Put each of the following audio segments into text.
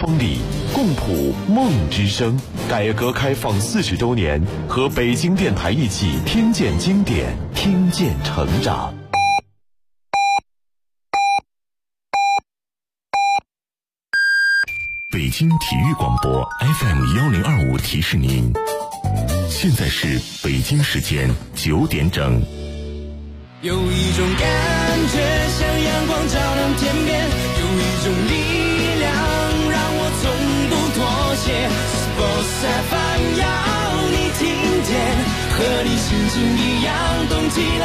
风里，共谱梦之声。改革开放40周年，和北京电台一起听见经典，听见成长。北京体育广播 FM1025提示您，现在是北京时间9点整。 有一种感觉像阳光照亮天边，有一种力量让我从不妥协。Sports FM 要你听见，和你心情一样动起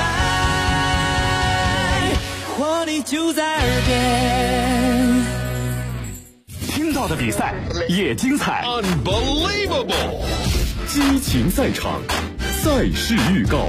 来，活力就在耳边。 听到的比赛也精彩 ，Unbelievable！ 激情赛场，赛事预告。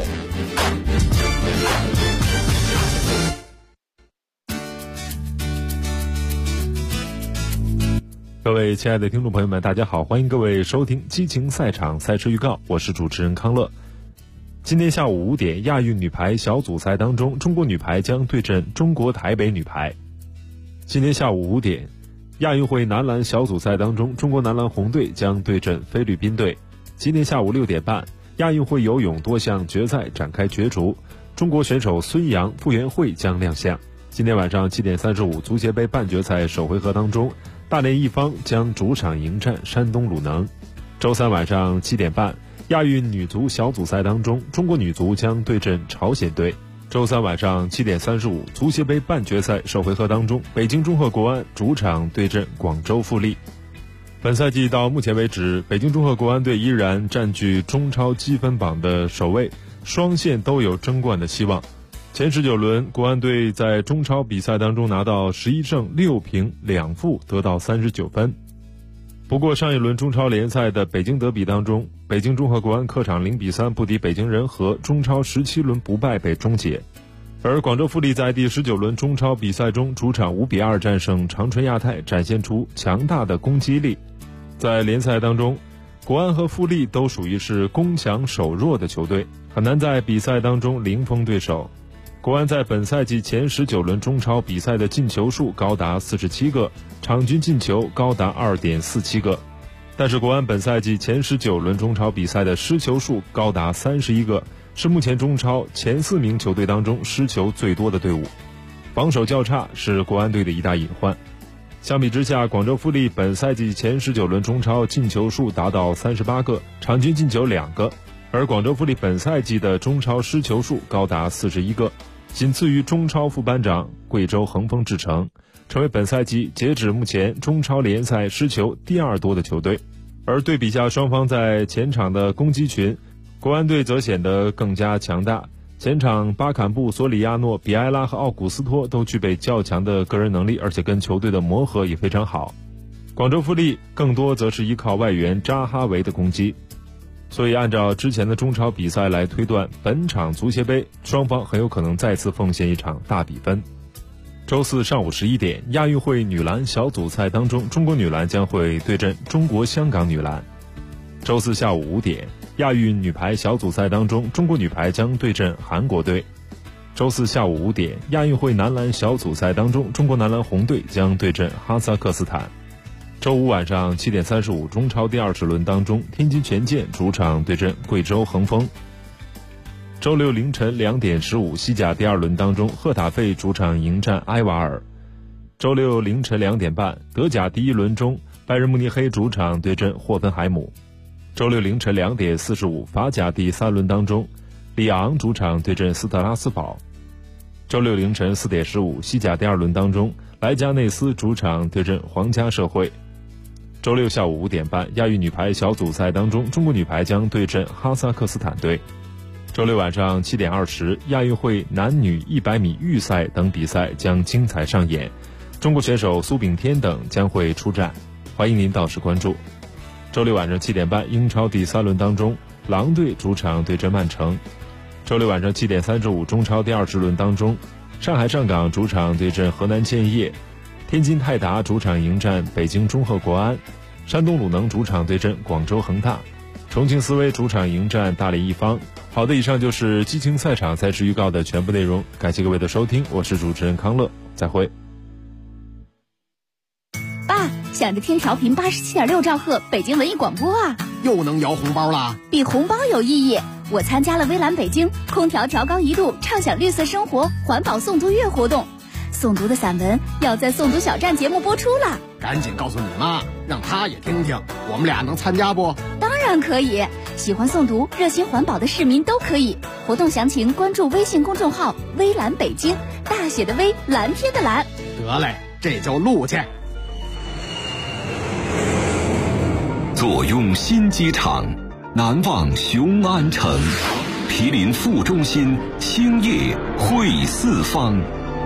各位亲爱的听众朋友们，大家好，欢迎各位收听激情赛场赛事预告，我是主持人康乐。今天下午5点，亚运女排小组赛当中，中国女排将对阵中国台北女排。今天下午5点，亚运会男篮小组赛当中，中国男篮红队将对阵菲律宾队。今天下午6点半，亚运会游泳多项决赛展开角逐，中国选手孙杨、傅园慧将亮相。今天晚上7点35，足协杯半决赛首回合当中，大连一方将主场迎战山东鲁能。周三晚上7点半，亚运女足小组赛当中，中国女足将对阵朝鲜队。周三晚上7点35，足协杯半决赛首回合当中，北京中赫国安主场对阵广州富力。本赛季到目前为止，北京中赫国安队依然占据中超积分榜的首位，双线都有争冠的希望。前19轮，国安队在中超比赛当中拿到11胜6平2负，得到39分。不过上一轮中超联赛的北京德比当中，北京中赫国安客场0-3不敌北京人和，中超17轮不败被终结。而广州富力在第19轮中超比赛中主场5-2战胜长春亚泰，展现出强大的攻击力。在联赛当中，国安和富力都属于是攻强守弱的球队，很难在比赛当中零封对手。国安在本赛季前19轮中超比赛的进球数高达47个，场均进球高达 2.47 个。但是国安本赛季前19轮中超比赛的失球数高达31个，是目前中超前4名球队当中失球最多的队伍。防守较差是国安队的一大隐患。相比之下，广州富力本赛季前19轮中超进球数达到38个，场均进球2个，而广州富力本赛季的中超失球数高达41个，仅次于中超副班长贵州恒丰智诚，成为本赛季截止目前中超联赛失球第2多的球队。而对比下双方在前场的攻击群，国安队则显得更加强大。前场巴坎布、索里亚诺、比埃拉和奥古斯托都具备较强的个人能力，而且跟球队的磨合也非常好。广州富力更多则是依靠外援扎哈维的攻击。所以按照之前的中超比赛来推断，本场足协杯双方很有可能再次奉献一场大比分。周四上午11点，亚运会女篮小组赛当中，中国女篮将会对阵中国香港女篮。周四下午5点，亚运女排小组赛当中，中国女排将对阵韩国队。周四下午5点，亚运会男篮小组赛当中，中国男篮红队将对阵哈萨克斯坦。周五晚上7点35，中超第20轮当中，天津权健主场对阵贵州恒丰。周六凌晨2点15，西甲第2轮当中，赫塔费主场迎战埃瓦尔。周六凌晨2点半，德甲第1轮中，拜仁慕尼黑主场对阵霍芬海姆。周六凌晨2点45，法甲第3轮当中，里昂主场对阵斯特拉斯堡。周六凌晨4点15，西甲第2轮当中，莱加内斯主场对阵皇家社会。周六下午5点半，亚运女排小组赛当中，中国女排将对阵哈萨克斯坦队。周六晚上7点20，亚运会男女100米预赛等比赛将精彩上演，中国选手苏炳添等将会出战，欢迎您到时关注。周六晚上7点半，英超第3轮当中，狼队主场对阵曼城。周六晚上7点35，中超第20轮当中，上海上港主场对阵河南建业，天津泰达主场迎战北京中赫国安，山东鲁能主场对阵广州恒大，重庆斯威主场迎战大连一方。好的，以上就是激情赛场赛事预告的全部内容，感谢各位的收听，我是主持人康乐，再会。 想着听调频87.6兆赫北京文艺广播啊， 又能摇红包啦！ 比红包有意义。我参加了微蓝北京空调调高1度畅享绿色生活环保诵读月活动，诵读的散文要在诵读小站节目播出了。 赶紧告诉你妈，让她也听听，我们俩能参加不？ 当然可以，喜欢诵读、热心环保的市民都可以。活动详情关注微信公众号“微蓝北京”，大写的微，蓝天的蓝。 得嘞，这就录去。 坐拥新机场，难忘雄安城，毗邻副中心，兴业汇四方。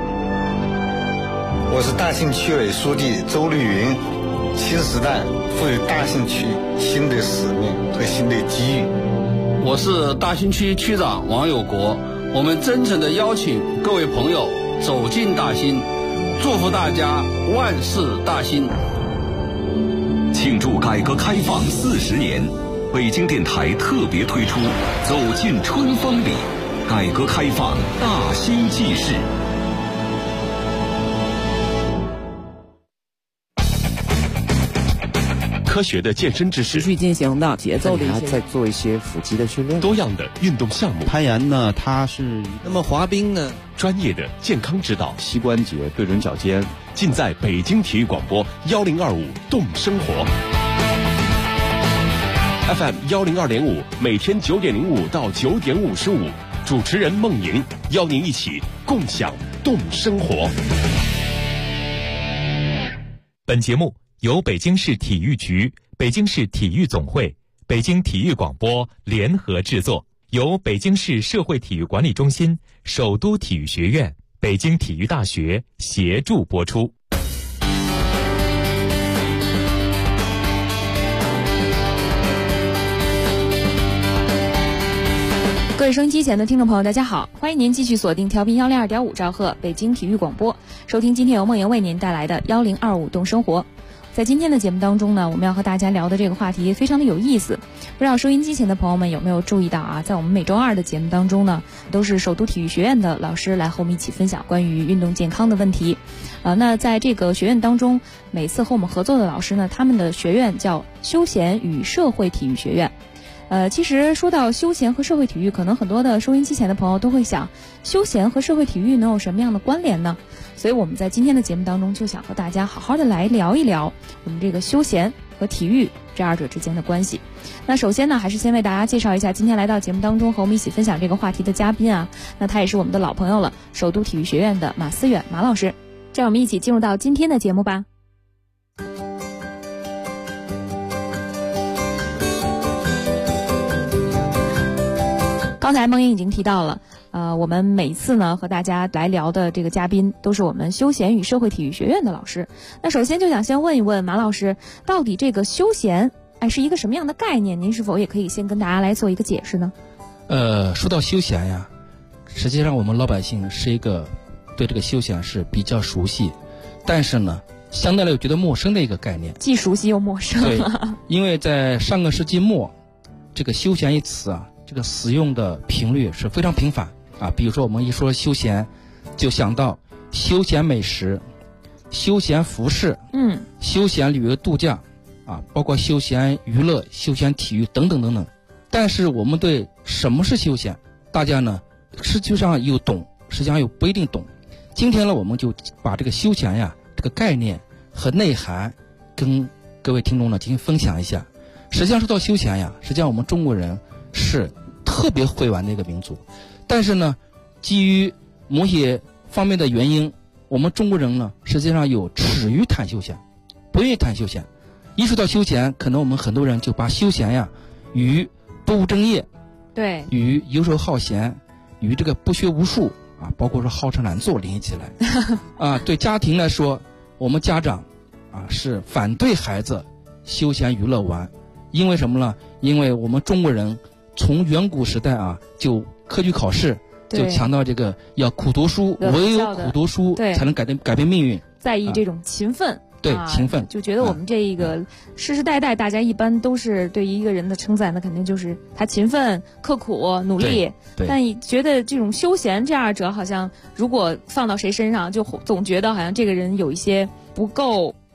我是大兴区委书记周绿云。新时代赋予大兴区新的使命和新的机遇。 我是大兴区区长王有国。我们真诚地邀请各位朋友走进大兴，祝福大家万事大兴。 庆祝改革开放40年，北京电台特别推出《走进春风里》，改革开放大兴纪事。科学的健身知识， 持续进行的节奏的一些， 在做一些腹肌的训练， 多样的运动项目。 攀岩呢，它是那么滑冰呢， 专业的健康指导， 膝关节对准脚尖， 尽在北京体育广播1025动生活 FM 102.5，每天9点05到9点55，主持人孟莹邀您一起共享动生活。 本节目由北京市体育局、北京市体育总会、北京体育广播联合制作，由北京市社会体育管理中心、首都体育学院、北京体育大学协助播出。 各位收音机前的听众朋友，大家好，欢迎您继续锁定调频102.5兆赫北京体育广播，收听今天由梦莹为您带来的1025动生活。在今天的节目当中呢，我们要和大家聊的这个话题非常的有意思，不知道收音机前的朋友们有没有注意到啊？在我们每周二的节目当中呢，都是首都体育学院的老师来和我们一起分享关于运动健康的问题。那在这个学院当中，每次和我们合作的老师呢，他们的学院叫休闲与社会体育学院。其实说到休闲和社会体育，可能很多的收音机前的朋友都会想，休闲和社会体育能有什么样的关联呢？所以我们在今天的节目当中就想和大家好好的来聊一聊我们这个休闲和体育这二者之间的关系。那首先呢，还是先为大家介绍一下今天来到节目当中和我们一起分享这个话题的嘉宾啊，那他也是我们的老朋友了，首都体育学院的马思远马老师。这样我们一起进入到今天的节目吧。刚才梦莹已经提到了，我们每次呢和大家来聊的这个嘉宾都是我们休闲与社会体育学院的老师。那首先就想先问一问马老师，到底这个休闲是一个什么样的概念？您是否也可以先跟大家来做一个解释呢？ 说到休闲呀，实际上我们老百姓是一个对这个休闲是比较熟悉，但是呢相对来又觉得陌生的一个概念， 既熟悉又陌生。 对，因为在上个世纪末，这个休闲一词啊，这个使用的频率是非常频繁啊。比如说我们一说休闲，就想到休闲美食、休闲服饰、休闲旅游度假啊，包括休闲娱乐、休闲体育等等等等。但是我们对什么是休闲，大家呢实际上又懂，实际上又不一定懂。今天呢，我们就把这个休闲呀这个概念和内涵跟各位听众呢进行分享一下。实际上说到休闲呀，实际上我们中国人是特别会玩的一个民族，但是呢基于某些方面的原因，我们中国人呢实际上有耻于谈休闲，不愿意谈休闲。一说到休闲，可能我们很多人就把休闲呀与不务正业， 对， 与游手好闲，与这个不学无术啊，包括说好吃懒做联系起来啊。对家庭来说，我们家长啊是反对孩子休闲娱乐玩，因为什么呢？因为我们中国人从远古时代啊就科举考试就强调这个要苦读书，唯有苦读书才能改变命运， 在意这种勤奋。 对，勤奋， 就觉得我们这个世世代代大家一般都是对于一个人的称赞，那肯定就是他勤奋、刻苦、努力。但觉得这种休闲这二者好像如果放到谁身上，就总觉得好像这个人有一些不够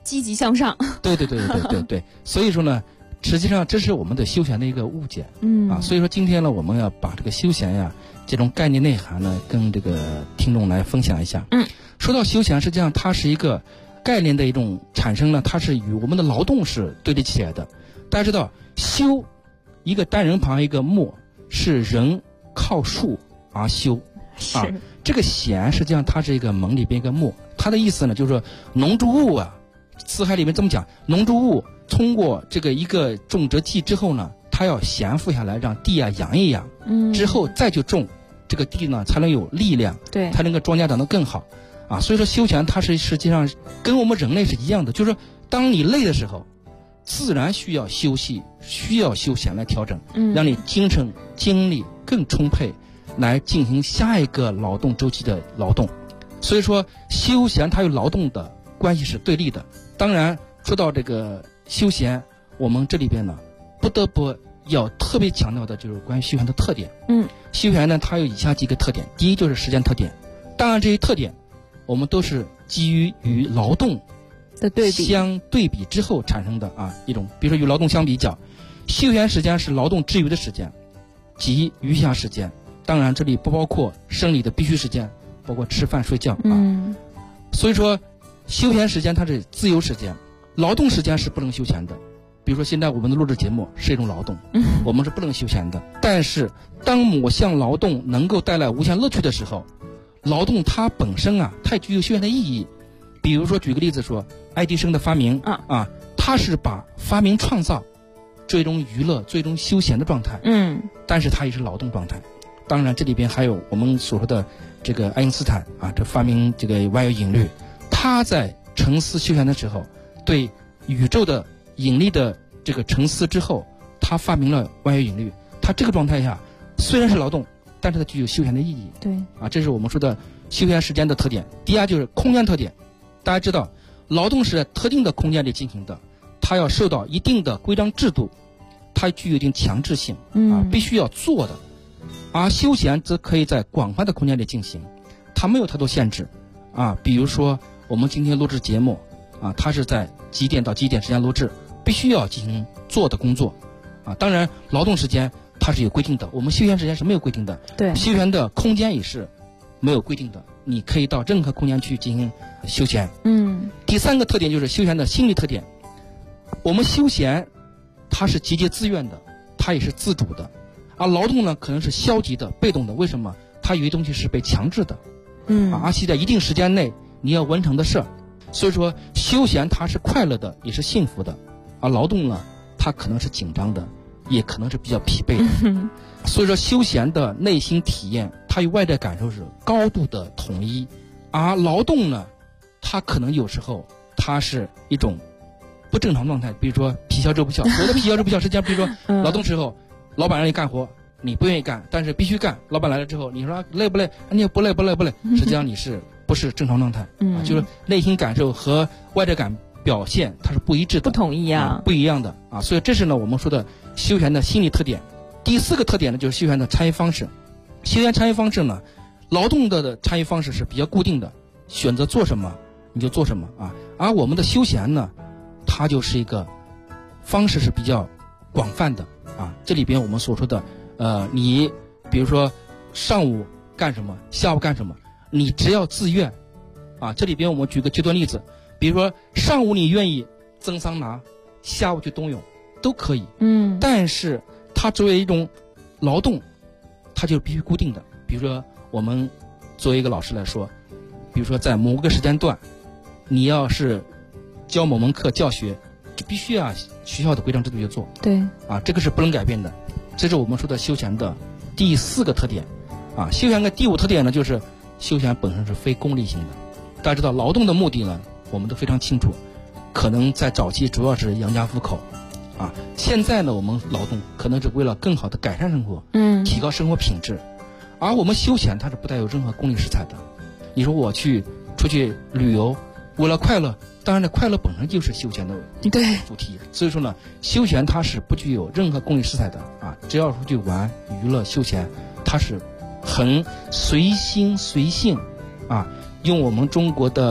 积极向上。 对，所以说呢，实际上这是我们的休闲的一个误解。所以说今天呢，我们要把这个休闲呀这种概念内涵呢，跟这个听众来分享一下。说到休闲，实际上它是一个概念的一种产生呢，它是与我们的劳动是对立起来的。大家知道，休一个单人旁一个木，是人靠树而休。这个闲实际上它是一个蒙里边一个木，它的意思呢就是说农作物啊，四海里面这么讲，农作物通过这个一个种植季之后呢，它要闲赋下来，让地啊养一养，之后再去种，这个地呢才能有力量， 对， 才能够庄稼长得更好啊。所以说休闲它是实际上跟我们人类是一样的，就是说当你累的时候，自然需要休息，需要休闲来调整，让你精神精力更充沛，来进行下一个劳动周期的劳动。所以说休闲它与劳动的关系是对立的。当然说到这个休闲，我们这里边呢不得不要特别强调的就是关于休闲的特点。休闲呢它有以下几个特点。第一就是时间特点，当然这些特点我们都是基于与劳动的相对比之后产生的一种，比如说与劳动相比较，休闲时间是劳动之余的时间及余暇时间，当然这里不包括生理的必须时间，包括吃饭睡觉所以说休闲时间它是自由时间，劳动时间是不能休闲的。比如说现在我们的录制节目是一种劳动，我们是不能休闲的。但是当某项劳动能够带来无限乐趣的时候，劳动它本身它具有休闲的意义。比如说举个例子说，爱迪生的发明他是把发明创造做一种娱乐，做一种休闲的状态，但是它也是劳动状态。当然这里边还有我们所说的这个爱因斯坦这发明这个万有引力，他在沉思休闲的时候，对宇宙的引力的这个沉思之后，他发明了万有引力。他这个状态下虽然是劳动，但是它具有休闲的意义。 对这是我们说的休闲时间的特点。第二就是空间特点，大家知道劳动是在特定的空间里进行的，它要受到一定的规章制度，它具有一定强制性必须要做的。而休闲则可以在广泛的空间里进行，它没有太多限制比如说我们今天录制节目它是在几点到几点时间录制，必须要进行做的工作当然劳动时间它是有规定的，我们休闲时间是没有规定的。 对， 休闲的空间也是没有规定的，你可以到任何空间去进行休闲。第三个特点就是休闲的心理特点。我们休闲它是积极自愿的，它也是自主的，而劳动呢可能是消极的被动的。为什么？它有些东西是被强制的而且在一定时间内你要完成的事儿。所以说休闲它是快乐的，也是幸福的，而劳动呢它可能是紧张的，也可能是比较疲惫的所以说休闲的内心体验它与外在感受是高度的统一，而劳动呢它可能有时候它是一种不正常状态。比如说皮笑肉不笑，有的皮笑肉不笑实际上比如说劳动时候老板让你干活你不愿意干，但是必须干，老板来了之后你说累不累，你也不累，实际上你是不是正常状态就是内心感受和外在感表现它是不一致的， 不统一不一样的所以这是呢我们说的休闲的心理特点。第四个特点呢就是休闲的参与方式。休闲参与方式呢，劳动的参与方式是比较固定的，选择做什么你就做什么而我们的休闲呢它就是一个方式是比较广泛的这里边我们所说的你比如说上午干什么，下午干什么，你只要自愿这里边我们举个极端例子，比如说上午你愿意蒸桑拿，下午去冬泳都可以但是它作为一种劳动它就必须固定的。比如说我们作为一个老师来说，比如说在某个时间段你要是教某门课教学，就必须学校的规章制度去做。 对这个是不能改变的。这是我们说的休闲的第四个特点休闲的第五特点呢就是休闲本身是非功利性的。大家知道劳动的目的呢我们都非常清楚，可能在早期主要是养家糊口现在呢我们劳动可能是为了更好的改善生活提高生活品质。而我们休闲它是不带有任何功利色彩的。你说我出去旅游为了快乐，当然了快乐本身就是休闲的主题。所以说呢休闲它是不具有任何功利色彩的只要出去玩娱乐休闲它是很随心随性用我们中国的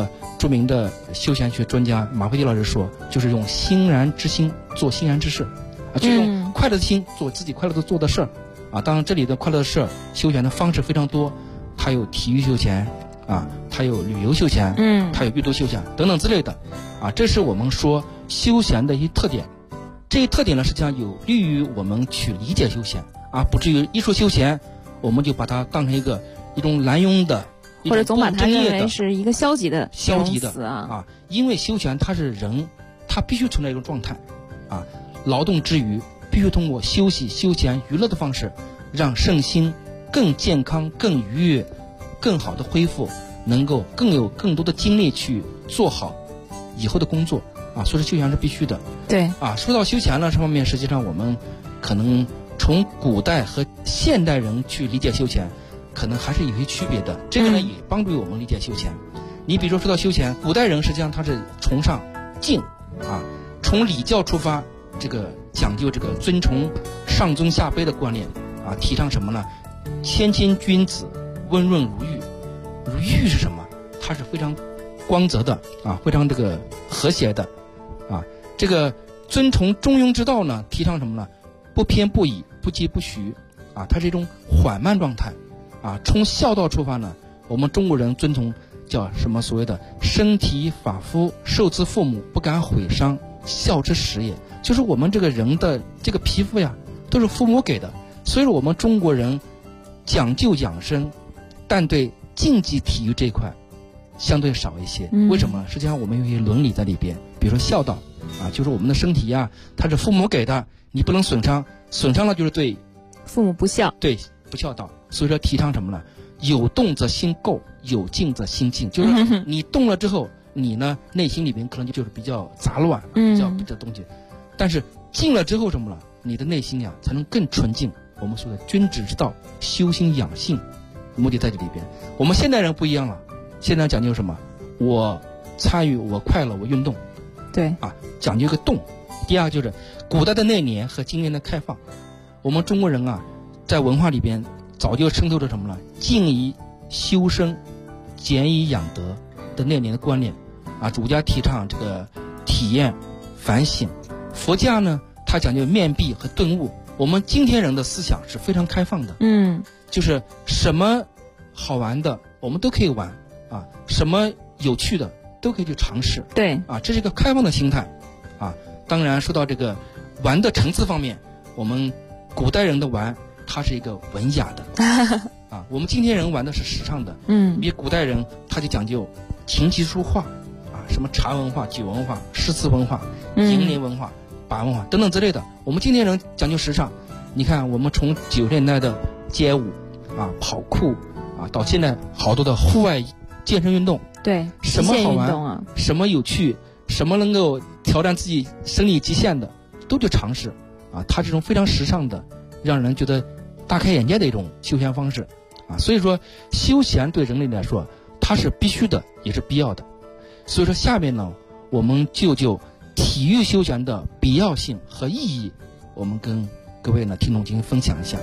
著名的休闲学专家马慧基老师说，就是用欣然之心做欣然之事，就用快乐的心做自己快乐的做的事儿。当然这里的快乐的事儿休闲的方式非常多，它有体育休闲它有旅游休闲，它有阅读休闲等等之类的这是我们说休闲的一些特点。这些特点呢，实际上有利于我们去理解休闲不至于一说休闲我们就把它当成一种滥用的， 或者总把它认为是一个消极的词因为休闲它是人，它必须存在一种状态劳动之余必须通过休息、休闲、娱乐的方式，让身心更健康、更愉悦、更好的恢复，能够更多的精力去做好以后的工作所以说休闲是必须的。 对说到休闲呢，这方面实际上我们可能从古代和现代人去理解休闲，可能还是有些区别的。这个呢，也帮助我们理解休闲。你比如说到休闲，古代人实际上他是崇尚敬从礼教出发，这个讲究这个尊崇上尊下卑的观念提倡什么呢？谦谦君子，温润如玉。如玉是什么？它是非常光泽的非常这个和谐的这个尊崇中庸之道呢，提倡什么呢？不偏不倚，不疾不徐它是一种缓慢状态从孝道出发呢，我们中国人尊崇叫什么？所谓的身体发肤受之父母，不敢毁伤，孝之始也。就是我们这个人的这个皮肤呀，都是父母给的，所以说我们中国人讲究养生，但对竞技体育这一块相对少一些。为什么？实际上我们有一些伦理在里边，比如说孝道就是我们的身体它是父母给的，你不能损伤，损伤了就是对父母不孝， 对不孝道。所以说提倡什么呢？有动则心垢，有静则心静。就是你动了之后，你呢内心里边可能就是比较杂乱，比较东西。但是静了之后什么了？你的内心才能更纯净。我们说的君子之道，修心养性，目的在这里边。我们现代人不一样了，现在讲究什么？我参与，我快乐，我运动。 对讲究一个动。第二就是古代的内敛和今天的开放。我们中国人在文化里边早就渗透着什么呢？静以修身，俭以养德的内敛的观念儒家提倡这个体验反省，佛家呢他讲究面壁和顿悟。我们今天人的思想是非常开放的，就是什么好玩的我们都可以玩什么有趣的都可以去尝试。 对这是一个开放的心态当然说到这个玩的层次方面，我们古代人的玩它是一个文雅的我们今天人玩的是时尚的。比古代人他就讲究琴棋书画什么茶文化、酒文化、诗词文化、楹联文化、把文化等等之类的。我们今天人讲究时尚，你看我们从90年代的街舞跑酷到现在好多的户外健身运动， 对， 什么好玩什么有趣，什么能够挑战自己生理极限的都去尝试它这种非常时尚的，让人觉得大开眼界的一种休闲方式所以说休闲对人类来说它是必须的，也是必要的。所以说下面呢，我们就体育休闲的必要性和意义，我们跟各位呢听众进行分享一下。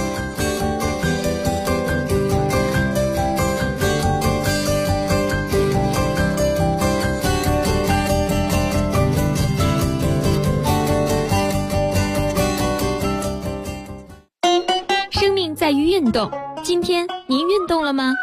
生命在于运动，今天您运动了吗？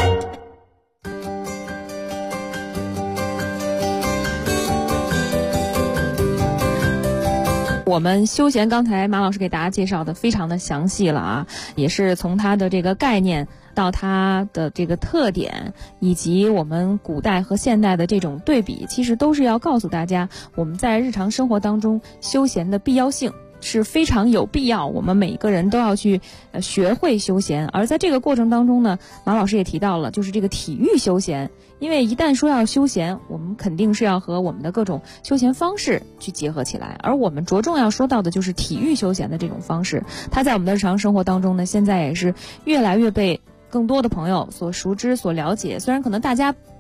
我们休闲刚才马老师给大家介绍的非常的详细了也是从它的这个概念到它的这个特点，以及我们古代和现代的这种对比，其实都是要告诉大家我们在日常生活当中休闲的必要性是非常有必要，我们每一个人都要去学会休闲。而在这个过程当中呢，马老师也提到了就是这个体育休闲，因为一旦说要休闲，我们肯定是要和我们的各种休闲方式去结合起来，而我们着重要说到的就是体育休闲的这种方式。它在我们的日常生活当中呢，现在也是越来越被更多的朋友所熟知所了解。虽然可能大家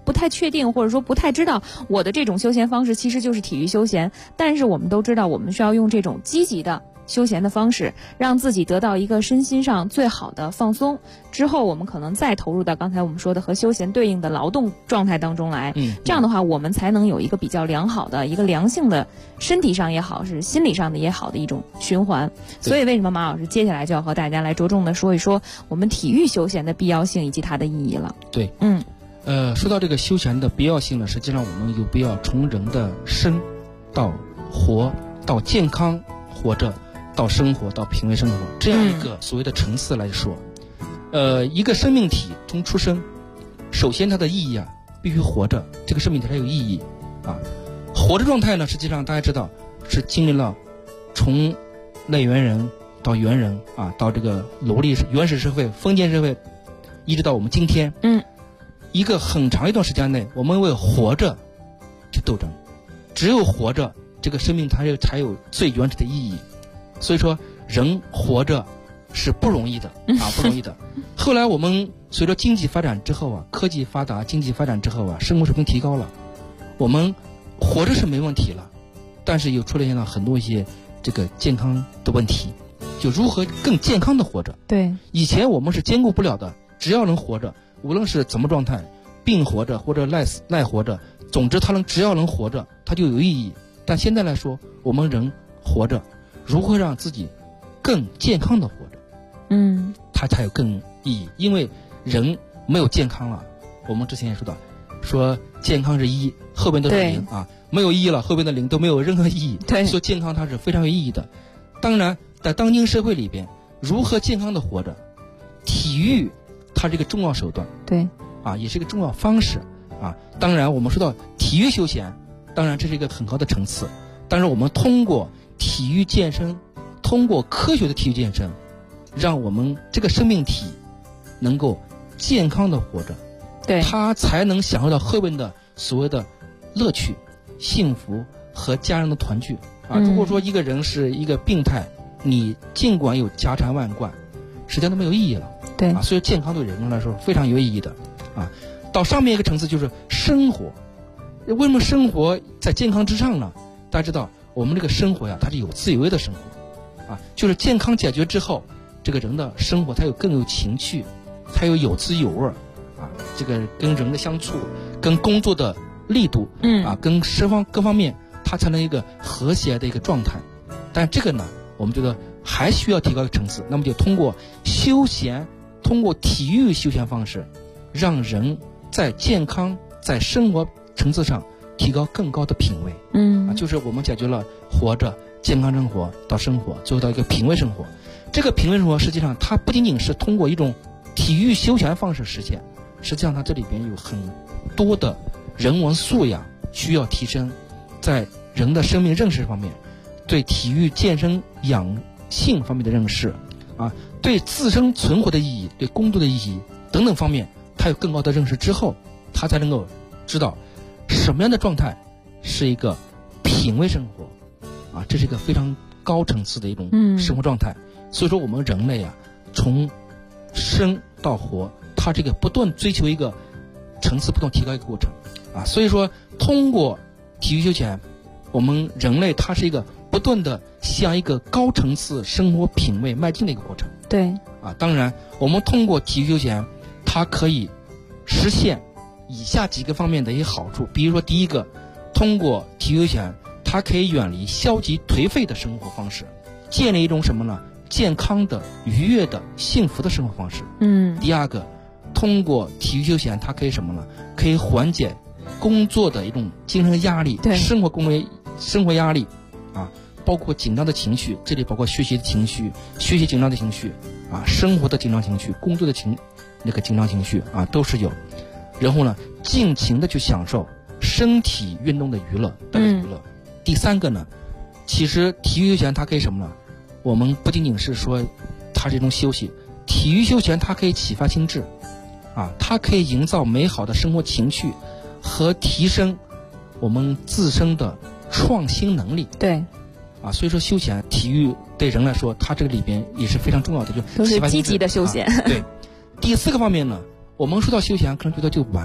不太确定，或者说不太知道我的这种休闲方式其实就是体育休闲。但是我们都知道，我们需要用这种积极的休闲的方式，让自己得到一个身心上最好的放松。之后我们可能再投入到刚才我们说的和休闲对应的劳动状态当中来。这样的话，我们才能有一个比较良好的一个良性的身体上也好，是心理上的也好的一种循环。所以为什么马老师接下来就要和大家来着重的说一说我们体育休闲的必要性以及它的意义了？ 对，说到这个休闲的必要性呢，实际上我们有必要从人的生到活到健康活着到生活到品味生活这样一个所谓的层次来说，一个生命体从出生，首先它的意义必须活着，这个生命体才有意义活着状态呢，实际上大家知道是经历了从类猿人到猿人到这个奴隶原始社会、封建社会，一直到我们今天，一个很长一段时间内，我们为活着去斗争，只有活着，这个生命才有最原始的意义。所以说人活着是不容易的不容易的。后来我们随着经济发展之后科技发达，经济发展之后生活水平提高了，我们活着是没问题了，但是又出现了很多一些这个健康的问题，就如何更健康的活着。 对， 以前我们是兼顾不了的，只要能活着，无论是怎么状态，病活着或者赖活着，总之只要能活着，它就有意义。但现在来说，我们人活着，如何让自己更健康的活着，它才有更意义。因为人没有健康了，我们之前也说到，说健康是1，后边都是0没有1了，后边的0都没有任何意义。对，所以健康它是非常有意义的。当然，在当今社会里边，如何健康的活着，体育它是一个重要手段， 对， 也是一个重要方式当然，我们说到体育休闲，当然这是一个很高的层次。但是我们通过体育健身，通过科学的体育健身，让我们这个生命体能够健康的活着， 对， 他才能享受到后面的所谓的乐趣、幸福和家人的团聚如果说一个人是一个病态，你尽管有家产万贯，实际上都没有意义了。 对所以健康对人来说非常有意义的到上面一个层次就是生活。为什么生活在健康之上呢？大家知道我们这个生活它是有滋有味的生活就是健康解决之后，这个人的生活才更有情趣，才有滋有味这个跟人的相处，跟工作的力度跟各方面，它才能一个和谐的一个状态。但这个呢，我们觉得还需要提高的层次，那么就通过休闲，通过体育休闲方式，让人在健康在生活层次上提高更高的品味就是我们解决了活着健康生活到生活，最后到一个品味生活。这个品味生活实际上它不仅仅是通过一种体育休闲方式实现，实际上它这里边有很多的人文素养需要提升，在人的生命认识方面，对体育健身养性方面的认识对自身存活的意义，对工作的意义等等方面，他有更高的认识之后，他才能够知道什么样的状态是一个品味生活这是一个非常高层次的一种生活状态。所以说我们人类从生到活，它这个不断追求一个层次不断提高一个过程所以说通过体育休闲，我们人类它是一个不断的向一个高层次生活品味迈进的一个过程。 对当然我们通过体育休闲，它可以实现以下几个方面的一些好处。比如说第一个，通过体育休闲，它可以远离消极颓废的生活方式，建立一种什么呢？健康的、愉悦的、幸福的生活方式。第二个，通过体育休闲，它可以什么呢？可以缓解工作的一种精神压力，生活压力包括紧张的情绪，这里包括学习的情绪、学习紧张的情绪生活的紧张情绪、工作的紧张情绪都是有。然后呢，尽情的去享受身体运动的娱乐，第三个呢，其实体育休闲它可以什么呢？我们不仅仅是说它是一种休息，体育休闲它可以启发心智它可以营造美好的生活情趣和提升我们自身的创新能力。 对所以说休闲体育对人来说，它这个里边也是非常重要的，就都是积极的休闲对。第四个方面呢，我们说到休闲可能觉得就玩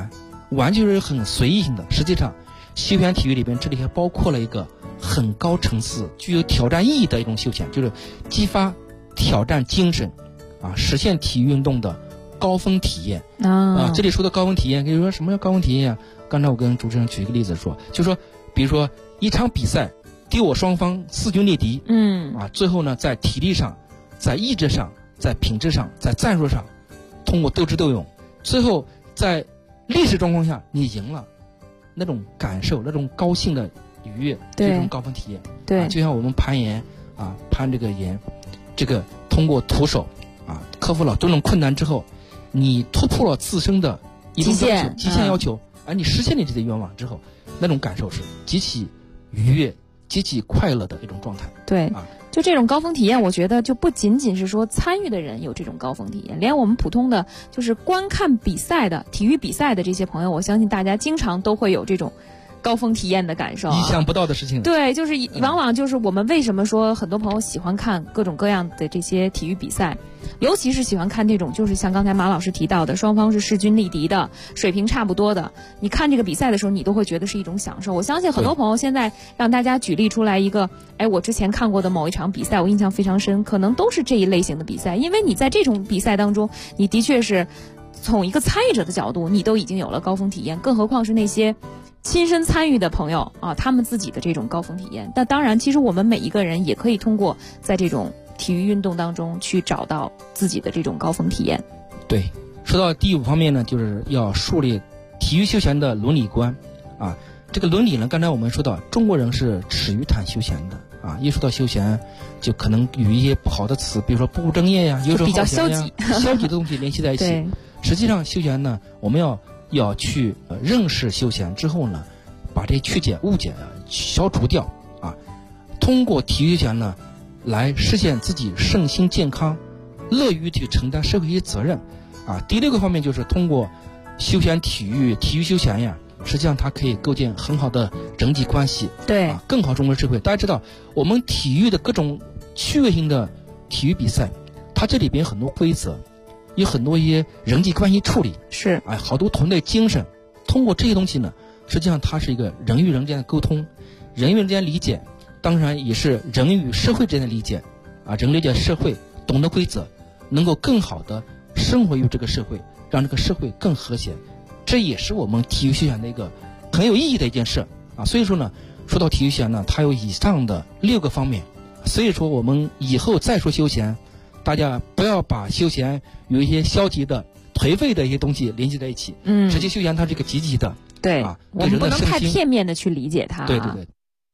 完全是很随意性的。实际上，休闲体育里边这里还包括了一个很高层次、具有挑战意义的一种休闲，就是激发挑战精神，实现体育运动的高峰体验。这里说的高峰体验，可以说什么叫高峰体验啊？刚才我跟主持人举一个例子说，就是说，比如说一场比赛，敌我双方势均力敌，最后呢，在体力上、在意志上、在品质上、在战术上，通过斗智斗勇，最后在历史状况下你赢了，那种感受，那种高兴的愉悦，这种高峰体验。 对， 就像我们攀岩攀这个岩，这个通过徒手克服了多种困难之后，你突破了自身的一种极限要求，而你实现了你的愿望之后，那种感受是极其愉悦、极其快乐的一种状态。 对，就这种高峰体验，我觉得就不仅仅是说参与的人有这种高峰体验，连我们普通的就是观看比赛的体育比赛的这些朋友，我相信大家经常都会有这种高峰体验的感受， 意想不到的事情。 对，就是往往就是我们为什么说很多朋友喜欢看各种各样的这些体育比赛，尤其是喜欢看这种就是像刚才马老师提到的，双方是势均力敌的，水平差不多的，你看这个比赛的时候，你都会觉得是一种享受。我相信很多朋友现在让大家举例出来一个，我之前看过的某一场比赛，我印象非常深，可能都是这一类型的比赛，因为你在这种比赛当中，你的确是从一个参与者的角度，你都已经有了高峰体验，更何况是那些亲身参与的朋友他们自己的这种高峰体验。但当然，其实我们每一个人也可以通过在这种体育运动当中去找到自己的这种高峰体验。 对，说到第5方面呢，就是要树立体育休闲的伦理观这个伦理呢，刚才我们说到中国人是耻于谈休闲的一说到休闲，就可能与一些不好的词，比如说不务正业呀，游手好闲呀，消极的东西联系在一起。实际上，休闲呢，我们要去认识休闲之后呢，把这些曲解、误解消除掉通过体育休闲呢，来实现自己身心健康，乐于去承担社会一些责任第6个方面就是通过休闲体育休闲呀，实际上它可以构建很好的人际关系， 对更好中国社会。大家知道，我们体育的各种趣味性的体育比赛，它这里边很多规则，有很多一些人际关系处理， 是好多团队精神。通过这些东西呢，实际上它是一个人与人之间的沟通，人与人之间理解，当然也是人与社会之间的理解人理解社会，懂得规则，能够更好的生活于这个社会，让这个社会更和谐。这也是我们体育休闲的一个很有意义的一件事所以说呢，说到体育休闲呢，它有以上的6个方面。所以说我们以后再说休闲，大家不要把休闲有一些消极的、颓废的一些东西联系在一起。实际休闲它是一个积极的。 对我们不能太片面的去理解它。 对对对。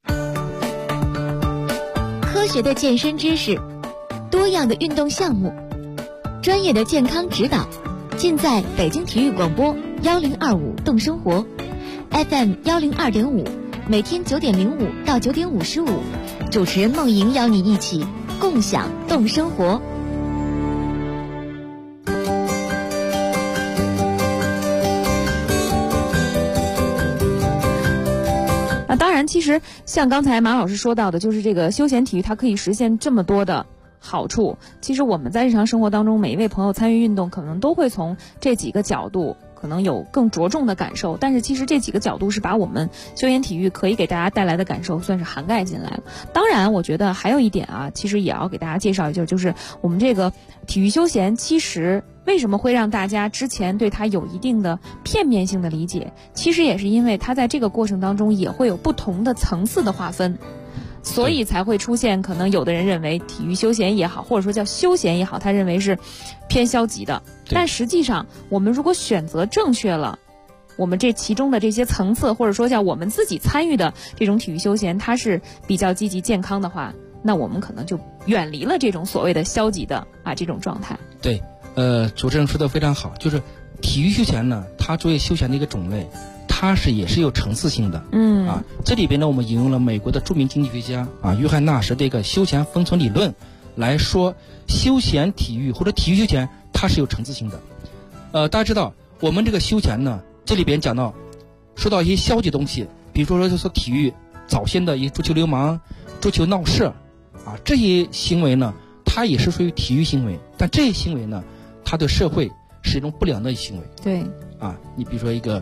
科学的健身知识，多样的运动项目，专业的健康指导，尽在北京体育广播1025动生活 FM 102.5，每天9点05到9点55，主持人梦莹邀你一起共享动生活。 当然，其实像刚才马老师说到的，就是这个休闲体育它可以实现这么多的好处。其实我们在日常生活当中，每一位朋友参与运动，可能都会从这几个角度可能有更着重的感受，但是其实这几个角度是把我们休闲体育可以给大家带来的感受算是涵盖进来了。当然我觉得还有一点其实也要给大家介绍一下，就是我们这个体育休闲其实为什么会让大家之前对它有一定的片面性的理解，其实也是因为它在这个过程当中也会有不同的层次的划分，所以才会出现可能有的人认为体育休闲也好，或者说叫休闲也好，他认为是偏消极的。但实际上我们如果选择正确了我们这其中的这些层次，或者说叫我们自己参与的这种体育休闲，它是比较积极健康的话，那我们可能就远离了这种所谓的消极的这种状态。 对，主持人说的非常好，就是体育休闲呢，它作为休闲的一个种类，它也是有层次性的。这里边呢，我们引用了美国的著名经济学家约翰纳什的一个休闲分层理论来说，休闲体育或者体育休闲它是有层次性的。大家知道我们这个休闲呢，这里边讲到说到一些消极东西，比如说体育早先的一些足球流氓、足球闹事这些行为呢，它也是属于体育行为，但这些行为呢，它对社会是一种不良的行为。 对你比如说一个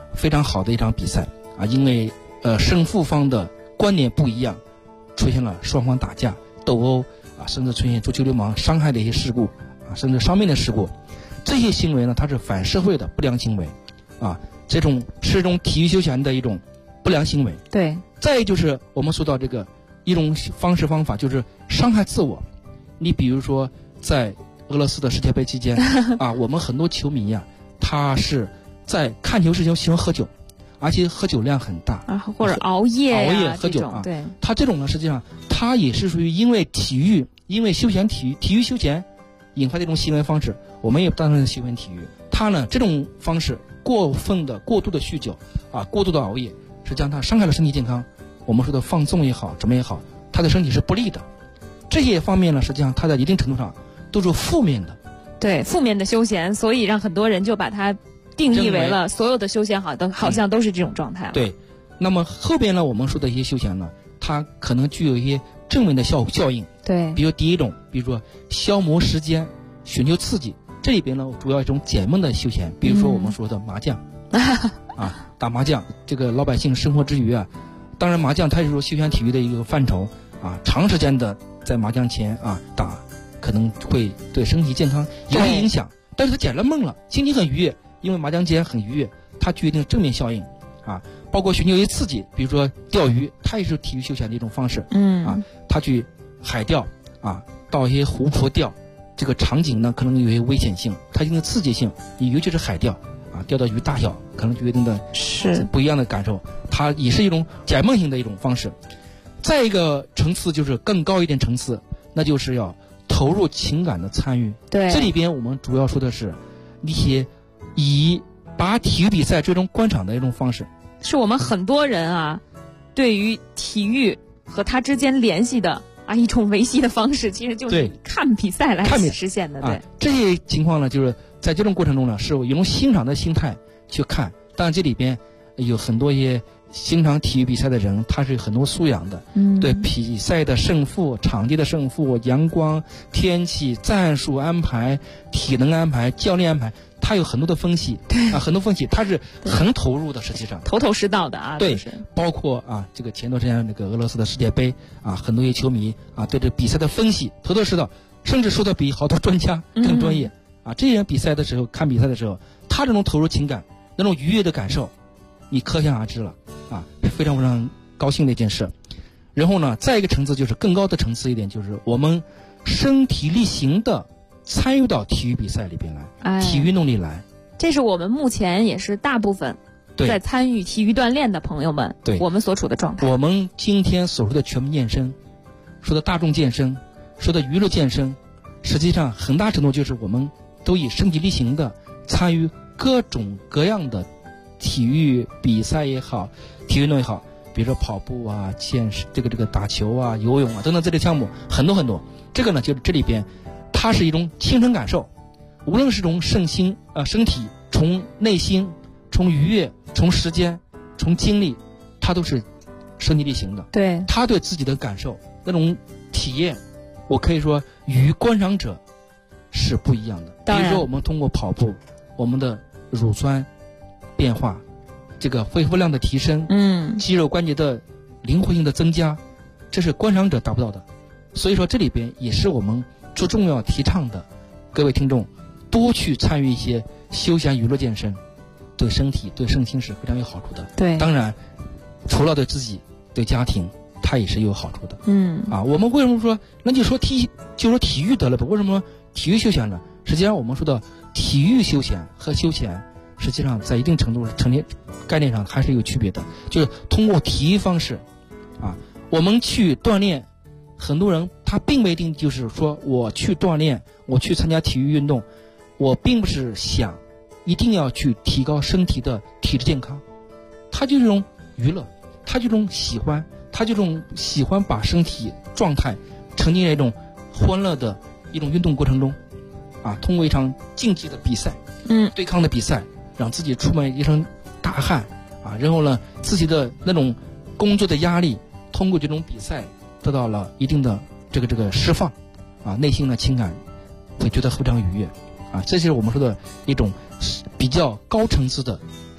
非常好的一场比赛啊，因为胜负方的观点不一样，出现了双方打架斗殴啊，甚至出现足球流氓伤害的一些事故啊，甚至伤病的事故。这些行为呢，它是反社会的不良行为啊，这种是一种体育休闲的一种不良行为。 对。 再就是我们说到这个一种方法，就是伤害自我。你比如说在俄罗斯的世界杯期间啊，我们很多球迷呀，他是在看球时喜欢喝酒，而且喝酒量很大啊，或者熬夜喝酒啊。 对， 他这种呢，实际上他也是属于因为休闲体育休闲引发的一种行为方式。我们也不单纯是休闲体育，他呢这种方式过度的酗酒啊，过度的熬夜，实际上他伤害了身体健康。我们说的放纵也好，怎么也好，他对身体是不利的。这些方面呢，实际上它在一定程度上都是负面的。 对，负面的休闲，所以让很多人就把它定义为了所有的休闲好像都是这种状态了。 对，那么后边呢，我们说的一些休闲呢，它可能具有一些正面的效应。 对， 比如第一种，比如说消磨时间，寻求刺激。这里边呢，主要一种解闷的休闲，比如说我们说的麻将啊，打麻将，这个老百姓生活之余啊，当然麻将它是说休闲体育的一个范畴啊，长时间的在麻将前啊打，可能会对身体健康有些影响，但是它解了闷了，心情很愉悦，因为麻将间很愉悦，它具有一定正面效应啊。包括寻求一些刺激，比如说钓鱼，它也是体育休闲的一种方式。他去海钓啊，到一些湖泊钓，这个场景呢可能有一些危险性，它一定的刺激性，尤其是海钓啊，钓到鱼大小，可能就有一定的是不一样的感受，它也是一种解闷型的一种方式。再一个层次就是更高一点层次，那就是要投入情感的参与。 对， 这里边我们主要说的是一些以把体育比赛最终观赏的一种方式， 是我们很多人啊对于体育和它之间联系的一种维系的方式，其实就是以看比赛来实现的。对， 这些情况呢，就是在这种过程中呢，是有一种欣赏的心态去看。当然，这里边有很多一些欣赏体育比赛的人，他是很多素养的，对比赛的胜负、场地的胜负、阳光、天气、战术安排、体能安排、教练安排，他有很多的分析，很多分析，他是很投入的，实际上头是道的啊。 对，包括这个前段时间那个俄罗斯的世界杯啊，很多一些球迷啊对这比赛的分析头是道，甚至说的比好多专家更专业啊。这些人比赛的时候，看比赛的时候，他这种投入情感、那种愉悦的感受，你可想而知了啊，是非常非常高兴的一件事。然后呢，再一个层次就是更高的层次一点，就是我们身体力行的参与到体育比赛里边来，体育运动里来。 这是我们目前也是大部分在参与体育锻炼的朋友们，对我们所处的状态。 我们今天所说的全民健身，说的大众健身，说的娱乐健身，实际上很大程度就是我们都以身体力行的参与各种各样的体育比赛也好，体育运动也好，比如说跑步啊、这个打球啊、游泳啊等等这类项目很多很多。这个呢，就是这里边它是一种亲身感受，无论是从身体、从内心、从愉悦、从时间、从精力，它都是身体力行的。 对， 他对自己的感受那种体验，我可以说与观赏者是不一样的。比如说我们通过跑步，我们的乳酸变化，这个恢复量的提升，肌肉关节的灵活性的增加，这是观赏者达不到的。所以说这里边也是我们最重要提倡的，各位听众多去参与一些休闲娱乐健身，对身体对身心是非常有好处的。 对， 当然除了对自己对家庭它也是有好处的。我们为什么说那就说体育得了吧？为什么体育休闲呢？实际上我们说的体育休闲和休闲实际上在一定程度概念上还是有区别的，就是通过体育方式我们去锻炼。很多人他并不一定就是说我去锻炼，我去参加体育运动，我并不是想一定要去提高身体的体质健康，他就是一种娱乐，他就这种喜欢，他就这种喜欢把身体状态沉浸在一种欢乐的一种运动过程中通过一场竞技的比赛，对抗的比赛，让自己出满一身大汗然后呢自己的那种工作的压力通过这种比赛得到了一定的这个释放内心的情感会觉得非常愉悦这就是我们说的一种比较高层次的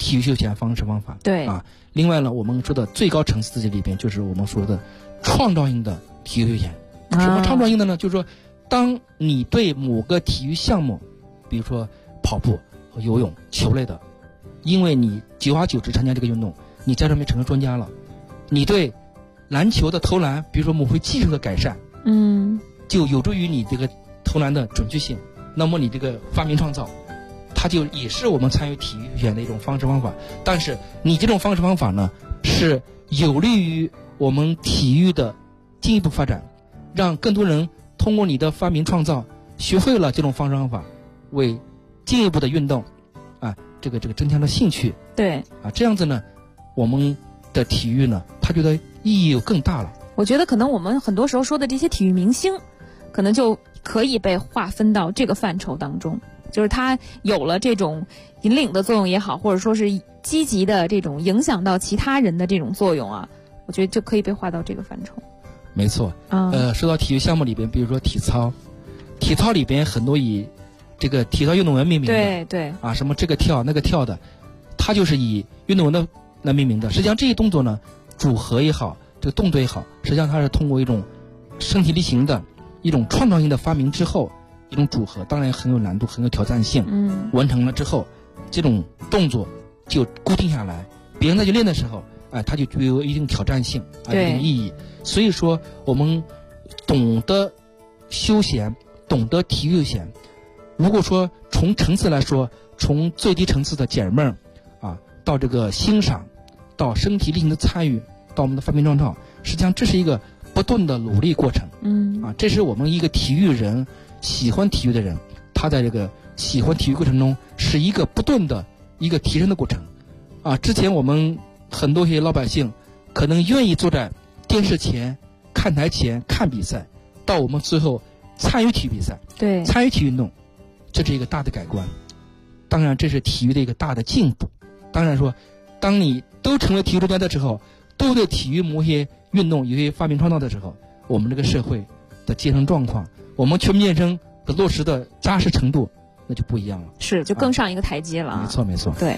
体育休闲方式方法。 对啊，另外呢，我们说的最高层次里边就是我们说的创造性的体育休闲。什么创造性的呢？就是说，当你对某个体育项目，比如说跑步和游泳、球类的，因为你久而久之参加这个运动，你在上面成了专家了。你对篮球的投篮，比如说某些技术的改善，就有助于你这个投篮的准确性。那么你这个发明创造，它就也是我们参与体育休闲的一种方式方法。但是你这种方式方法呢，是有利于我们体育的进一步发展，让更多人通过你的发明创造，学会了这种方式方法，为进一步的运动，这个增强了兴趣。 对， 这样子呢，我们的体育呢，它觉得意义又更大了。 我觉得可能我们很多时候说的这些体育明星，可能就可以被划分到这个范畴当中，就是他有了这种引领的作用也好，或者说是积极的这种影响到其他人的这种作用啊，我觉得就可以被划到这个范畴。 没错，说到体育项目里边，比如说体操里边很多以这个体操运动员命名的， 对什么这个跳那个跳的，它就是以运动员的来命名的。实际上这些动作呢，组合也好，这个动作也好，实际上它是通过一种身体力行的一种创造性的发明之后，一种组合，当然很有难度，很有挑战性。完成了之后，这种动作就固定下来，别人在去练的时候，它就具有一定挑战性，一定意义。所以说，我们懂得休闲，懂得体育休闲。如果说从层次来说，从最低层次的解闷到这个欣赏，到身体力行的参与，到我们的发明创造，实际上这是一个不断的努力过程。这是我们一个体育人，喜欢体育的人，他在这个喜欢体育过程中是一个不断的一个提升的过程。之前我们很多些老百姓可能愿意坐在电视前、看台前看比赛，到我们最后参与体育比赛，参与体育运动，这是一个大的改观。当然，这是体育的一个大的进步。当然说，当你都成为体育专家的时候，都对体育某些运动有些发明创造的时候，我们这个社会的健身状况，我们全民健身的落实的扎实程度，那就不一样了。 是，就更上一个台阶了。 没错。 对。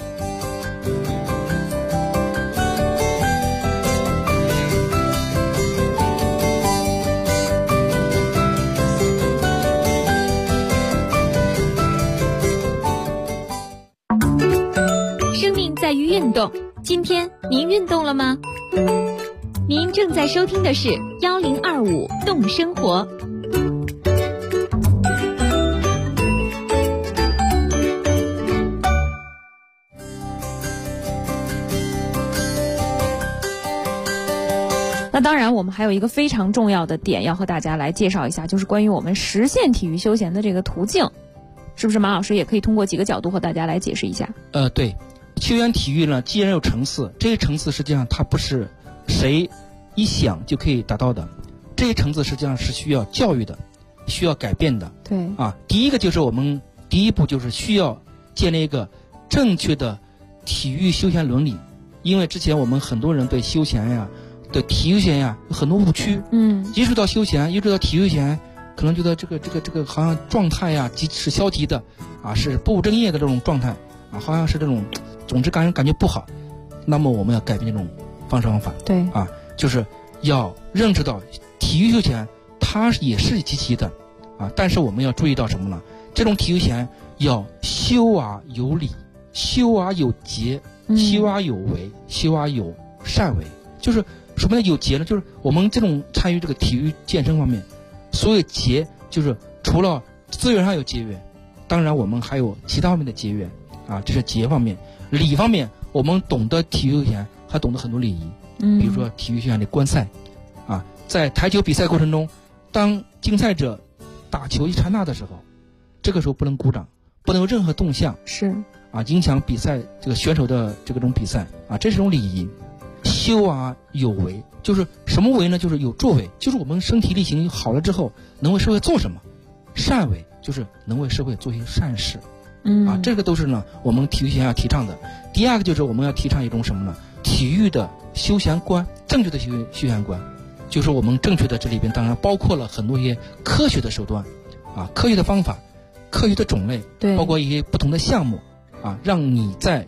生命在于运动，今天您运动了吗？您正在收听的是1025动生活。 那当然，我们还有一个非常重要的点要和大家来介绍一下，就是关于我们实现体育休闲的这个途径，是不是马老师也可以通过几个角度和大家来解释一下？ 对，休闲体育呢，既然有层次，这些层次实际上它不是谁一想就可以达到的，这些层次实际上是需要教育的，需要改变的。 对第一个就是我们第一步就是需要建立一个正确的体育休闲伦理，因为之前我们很多人对休闲呀、对体育休闲呀有很多误区。接触到休闲，接触到体育休闲，可能觉得这个好像状态呀是消极的是不务正业的这种状态好像是这种，总之感觉不好。那么我们要改变这种方式方法。 对就是要认识到体育休闲它也是积极的但是我们要注意到什么呢？这种体育休闲要修而有理，修而有节，修而有为，修而有善为。就是什么叫有节呢？就是我们这种参与这个体育健身方面，所谓节就是除了资源上有节约，当然我们还有其他方面的节约这是节方面。理方面，我们懂得体育休闲，还懂得很多礼仪。比如说体育休闲的观赛在台球比赛过程中，当竞赛者打球一刹那的时候，这个时候不能鼓掌，不能有任何动向， 是影响比赛这个选手的这种比赛这是一种礼仪。修而有为，就是什么为呢？就是有作为，就是我们身体力行好了之后能为社会做什么。善为就是能为社会做一些善事。这个都是呢我们体育休闲要提倡的。第二个就是我们要提倡一种什么呢？体育的休闲观，正确的休闲观，就是我们正确的这里边当然包括了很多一些科学的手段科学的方法，科学的种类，包括一些不同的项目让你在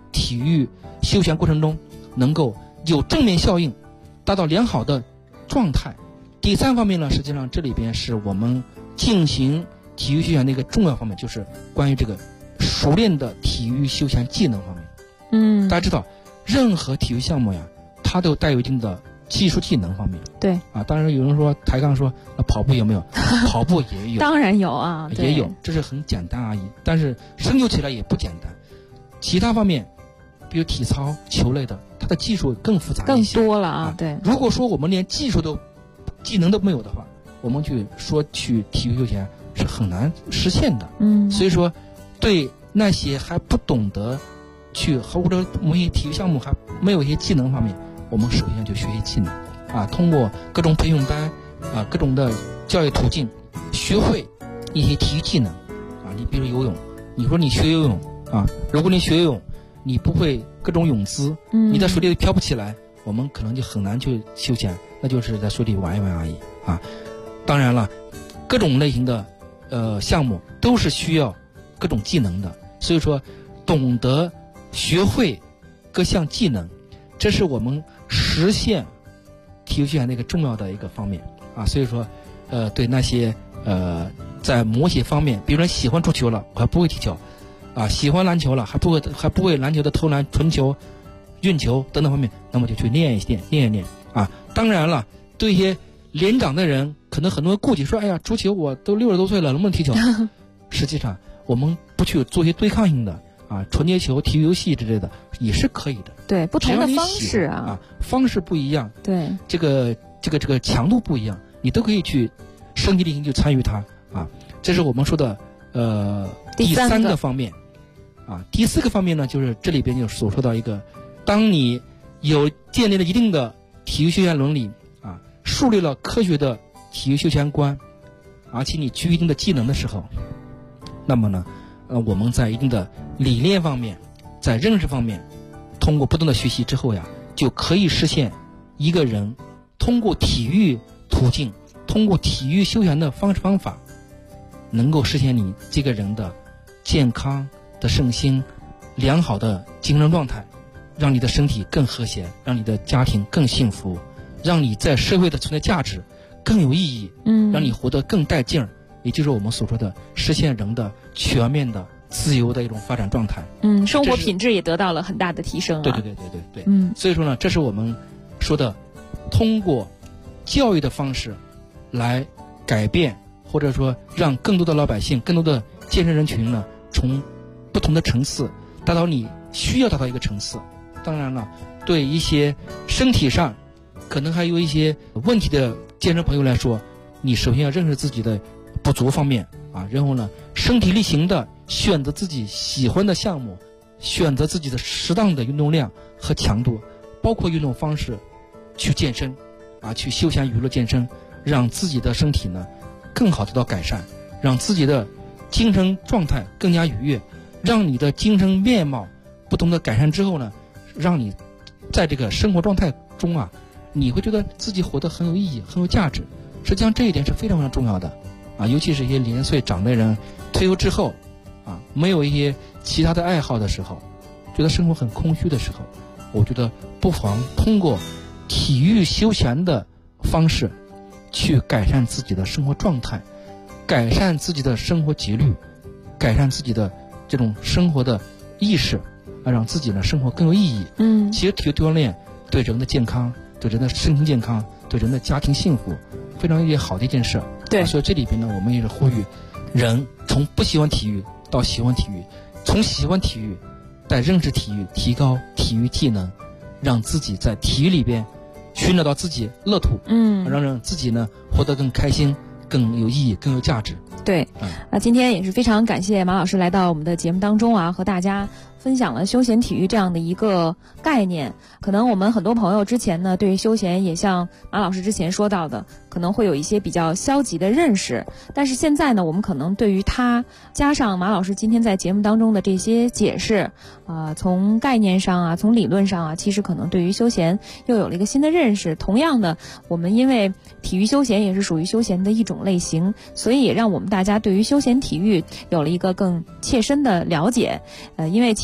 体育休闲过程中能够有正面效应，达到良好的状态。第三方面呢，实际上这里边是我们进行体育休闲的一个重要方面，就是关于这个熟练的体育休闲技能方面。大家知道，任何体育项目呀，它都带有一定的技术技能方面。 对啊，当然有人说抬杠说跑步有没有？跑步也有， 当然有啊， 也有，这是很简单而已。但是深究起来也不简单。其他方面，比如体操、球类的，它的技术更复杂一些， 更多了啊。对， 如果说我们连技能都没有的话，我们去体育休闲是很难实现的。所以说，对那些还不懂得或者某些体育项目还没有一些技能方面，我们首先就学习技能啊，通过各种培训班啊，各种的教育途径，学会一些体育技能啊。你比如游泳，你说你学游泳啊，如果你学游泳，你不会各种泳姿，你在水里漂不起来，我们可能就很难去休闲，那就是在水里玩一玩而已啊。当然了，各种类型的项目都是需要各种技能的，所以说懂得学会各项技能，这是我们实现体育休闲的一个重要的一个方面啊。所以说对那些在某些方面，比如说喜欢足球了还不会踢球啊，喜欢篮球了还不会篮球的投篮、传球、运球等等方面，那么就去练一练啊。当然了，对一些年长的人，可能很多人顾忌说，哎呀，足球我都60多岁了，能不能踢球？实际上，我们不去做一些对抗性的啊，传接球、体育游戏之类的也是可以的。 对，不同的方式啊， 方式不一样， 对， 这个强度不一样，你都可以去身体力行去参与它啊。这是我们说的第三个方面啊。第四个方面呢，就是这里边就所说到一个，当你有建立了一定的体育休闲伦理啊，树立了科学的体育休闲观，而且你具一定的技能的时候，那么呢，我们在一定的理念方面，在认识方面，通过不断的学习之后呀，就可以实现一个人通过体育途径，通过体育休闲的方式方法，能够实现你这个人的健康的身心、良好的精神状态，让你的身体更和谐，让你的家庭更幸福，让你在社会的存在价值更有意义，让你活得更带劲儿，也就是我们所说的实现人的全面的自由的一种发展状态。 生活品质也得到了很大的提升啊。 对。所以说呢，这是我们说的通过教育的方式来改变，或者说让更多的老百姓、更多的健身人群呢，从不同的层次达到你需要达到一个层次。当然了，对一些身体上可能还有一些问题的健身朋友来说，你首先要认识自己的不足方面啊，然后呢，身体力行的选择自己喜欢的项目，选择自己的适当的运动量和强度，包括运动方式去健身啊，去休闲娱乐健身，让自己的身体呢更好得到改善，让自己的精神状态更加愉悦，让你的精神面貌不同的改善之后呢，让你在这个生活状态中啊，你会觉得自己活得很有意义、很有价值。实际上这一点是非常非常重要的啊，尤其是一些年岁长的人退休之后啊，没有一些其他的爱好的时候，觉得生活很空虚的时候，我觉得不妨通过体育休闲的方式去改善自己的生活状态，改善自己的生活节律，改善自己的这种生活的意识，让自己呢生活更有意义。其实体育锻炼对人的健康、对人的身心健康、对人的家庭幸福非常好的一件事。 对， 所以这里边呢，我们也是呼吁人从不喜欢体育到喜欢体育，从喜欢体育再认识体育，提高体育技能，让自己在体育里边寻找到自己乐土，让自己呢活得更开心、更有意义、更有价值。 对，今天也是非常感谢马老师来到我们的节目当中啊，和大家分享了休闲体育这样的一个概念。可能我们很多朋友之前呢，对于休闲也像马老师之前说到的，可能会有一些比较消极的认识，但是现在呢，我们可能对于它加上马老师今天在节目当中的这些解释，从概念上啊，从理论上啊，其实可能对于休闲又有了一个新的认识。同样的，我们因为体育休闲也是属于休闲的一种类型，所以也让我们大家对于休闲体育有了一个更切身的了解。因为其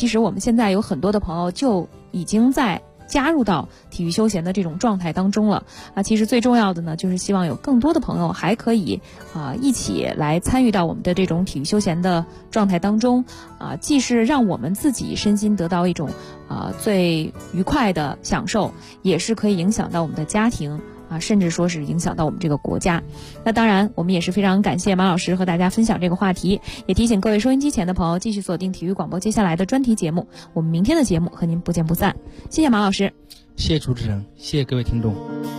其实我们现在有很多的朋友就已经在加入到体育休闲的这种状态当中了啊。其实最重要的呢，就是希望有更多的朋友还可以一起来参与到我们的这种体育休闲的状态当中啊，既是让我们自己身心得到一种最愉快的享受，也是可以影响到我们的家庭啊，甚至说是影响到我们这个国家。那当然我们也是非常感谢马老师和大家分享这个话题，也提醒各位收音机前的朋友继续锁定体育广播接下来的专题节目，我们明天的节目和您不见不散。谢谢马老师， 谢谢主持人，谢谢各位听众。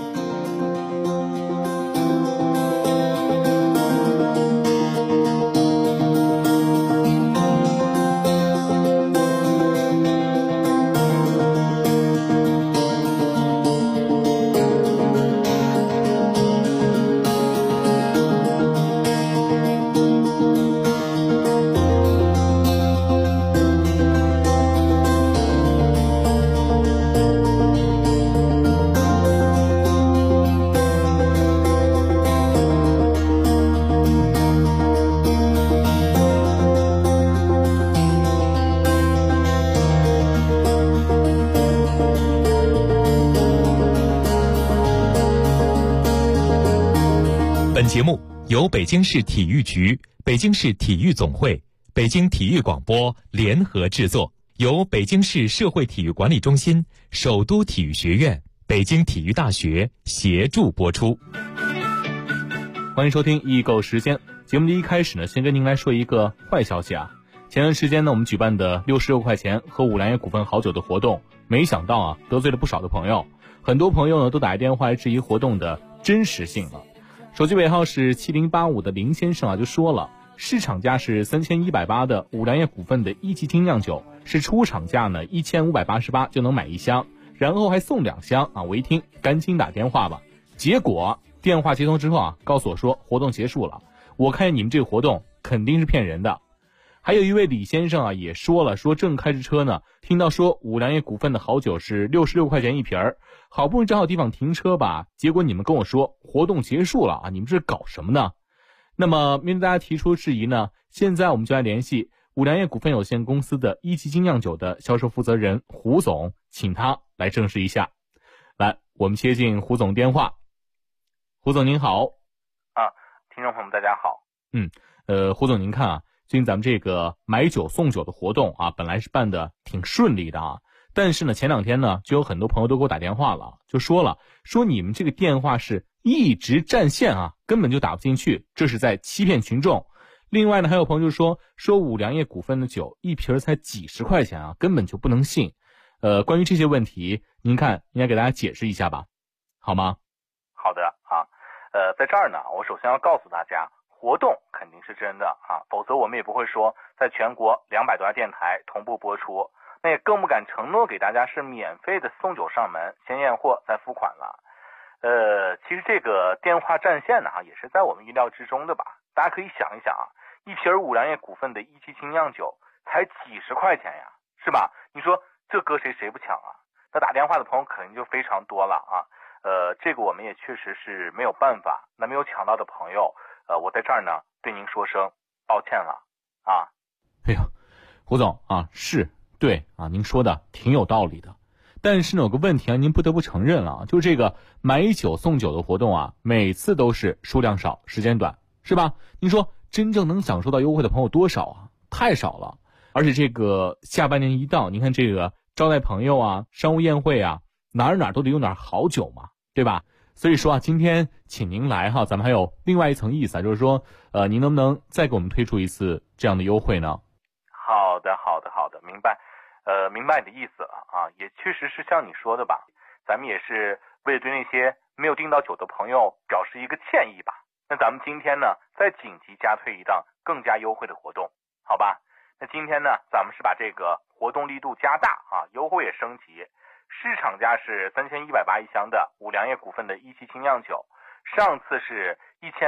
本节目由北京市体育局、北京市体育总会、北京体育广播联合制作，由北京市社会体育管理中心、首都体育学院、北京体育大学协助播出。 欢迎收听易购时间。节目的一开始呢，先跟您来说一个坏消息啊。前段时间呢，我们举办的66块钱喝五粮液股份好酒的活动，没想到啊，得罪了不少的朋友。很多朋友呢，都打电话来质疑活动的真实性了。手机尾号是7085的林先生啊，就说了，市场价是3180的五粮液股份的一级精酿酒，是出厂价呢1588就能买一箱，然后还送2箱啊！我一听，赶紧打电话吧。结果电话接通之后啊，告诉我说活动结束了。我看你们这个活动肯定是骗人的。还有一位李先生啊，也说了，说正开着车呢，听到说五粮液股份的好酒是66块钱一瓶儿，好不容易找好地方停车吧，结果你们跟我说活动结束了啊，你们这是搞什么呢？那么面对大家提出质疑呢，现在我们就来联系五粮液股份有限公司的一级精酿酒的销售负责人胡总，请他来证实一下。来，我们接进胡总电话。胡总您好。 听众朋友们大家好。 胡总您看啊，最近咱们这个买酒送酒的活动啊，本来是办的挺顺利的啊，但是呢前2天呢，就有很多朋友都给我打电话了，就说你们这个电话是一直占线啊，根本就打不进去，这是在欺骗群众。另外呢，还有朋友就说五粮液股份的酒一瓶才几十块钱啊，根本就不能信。关于这些问题，您看应该给大家解释一下吧，好吗？ 好的啊，在这儿呢，我首先要告诉大家，活动肯定是真的啊，否则我们也不会说在全国200多家电台同步播出，那也更不敢承诺给大家是免费的送酒上门，先验货再付款了。其实这个电话占线呢，也是在我们意料之中的吧。大家可以想一想啊，一瓶五粮液股份的一级精酿酒才几十块钱呀，是吧？你说这搁谁不抢啊？那打电话的朋友肯定就非常多了啊。这个我们也确实是没有办法。那没有抢到的朋友，我在这儿呢对您说声抱歉了啊。 哎呀，胡总啊，是对啊，您说的挺有道理的。但是呢，有个问题啊，您不得不承认了啊，就是这个买酒送酒的活动啊，每次都是数量少，时间短，是吧？您说真正能享受到优惠的朋友多少啊？太少了。而且这个下半年一到，您看这个招待朋友啊，商务宴会啊，哪儿都得用点好酒嘛，对吧？所以说啊，今天请您来哈，咱们还有另外一层意思啊，就是说，您能不能再给我们推出一次这样的优惠呢？ 好的，明白。明白你的意思了啊，也确实是像你说的吧，咱们也是为了对那些没有订到酒的朋友表示一个歉意吧。那咱们今天呢，再紧急加推一档更加优惠的活动，好吧？那今天呢，咱们是把这个活动力度加大啊，优惠也升级。市场价是3180一箱的五粮液股份的一级精酿酒，上次是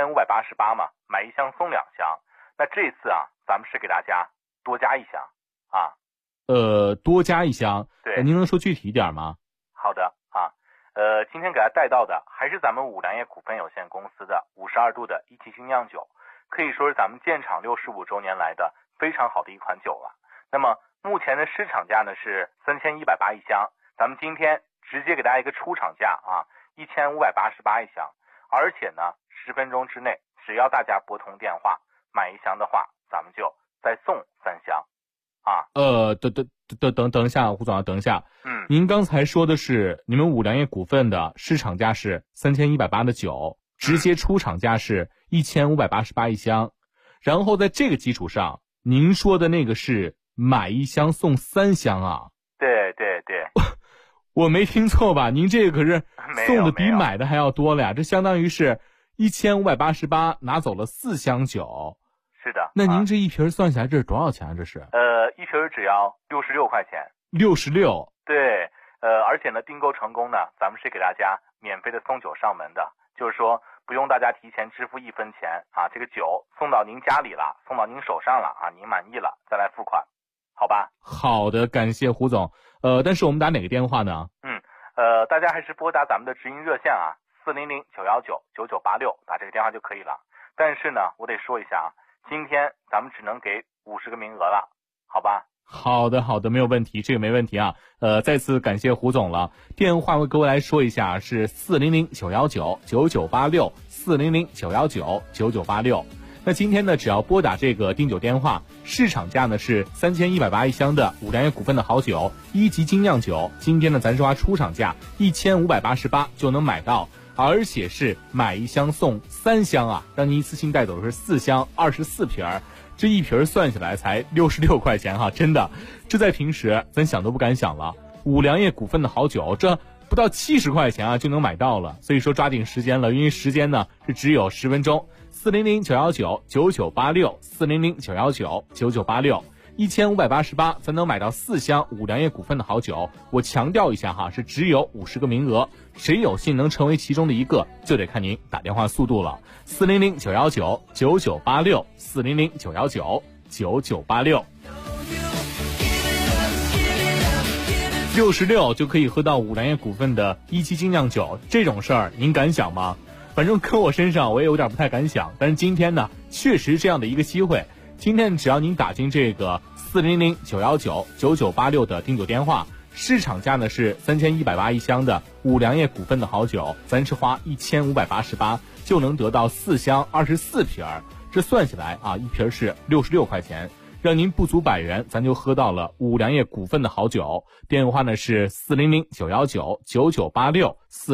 1588嘛，买1箱送2箱。那这次啊，咱们是给大家多加1箱啊。 多加1箱， 对， 您能说具体一点吗？ 好的啊，今天给大家带到的还是咱们五粮液股份有限公司的52度的一级精酿酒，可以说是咱们建厂65周年来的非常好的一款酒了。那么目前的市场价呢是3180一箱，咱们今天直接给大家一个出厂价啊，1588一箱，而且呢10分钟之内，只要大家拨通电话买1箱的话，咱们就再送3箱啊。 等一下，胡总，等一下。您刚才说的是你们五粮液股份的市场价是3180的酒，直接出厂价是1588一箱，然后在这个基础上，您说的那个是买1箱送3箱啊？ 对对对， 我没听错吧？您这个可是送的比买的还要多了呀，这相当于是1588拿走了4箱酒。 是的。 那您这一瓶算下来这是多少钱啊？这是？ 一瓶只要66块钱。 66。 对，而且呢，订购成功呢，咱们是给大家免费的送酒上门的，就是说不用大家提前支付1分钱啊，这个酒送到您家里了，送到您手上了啊，您满意了再来付款，好吧？ 好的，感谢胡总。但是我们打哪个电话呢？ 大家还是拨打咱们的直营热线啊，400-919-9986，打这个电话就可以了。但是呢，我得说一下啊，今天咱们只能给50个名额了，好吧？ 好的，没有问题，这个没问题啊。再次感谢胡总了。电话我各位来说一下，是400-919-9986 400-919-9986。那今天呢，只要拨打这个订酒电话，市场价呢是3180一箱的五粮液股份的好酒1级精酿酒，今天呢咱是花出厂价1588就能买到，而且是买1箱送3箱啊，让您一次性带走的是4箱24瓶儿。这一瓶算下来才66块钱哈，真的，这在平时咱想都不敢想了。五粮液股份的好酒，这不到70块钱啊就能买到了，所以说抓紧时间了，因为时间呢是只有10分钟。400-919-9986 400-919-9986 1588才能买到4箱五粮液股份的好酒。我强调一下哈，是只有50个名额，谁有幸能成为其中的一个，就得看您打电话速度了。400-919-9986 400-919-9986 66就可以喝到五粮液股份的1级精酿酒，这种事儿您敢想吗？反正搁我身上我也有点不太敢想，但是今天呢确实这样的一个机会。今天只要您打进这个400-919-9986的订酒电话，市场价呢是3180一箱的五粮液股份的好酒，咱是花1588就能得到4箱24瓶儿，这算起来啊，一瓶是66块钱，让您不足100元，咱就喝到了五粮液股份的好酒。电话呢是400-919-9986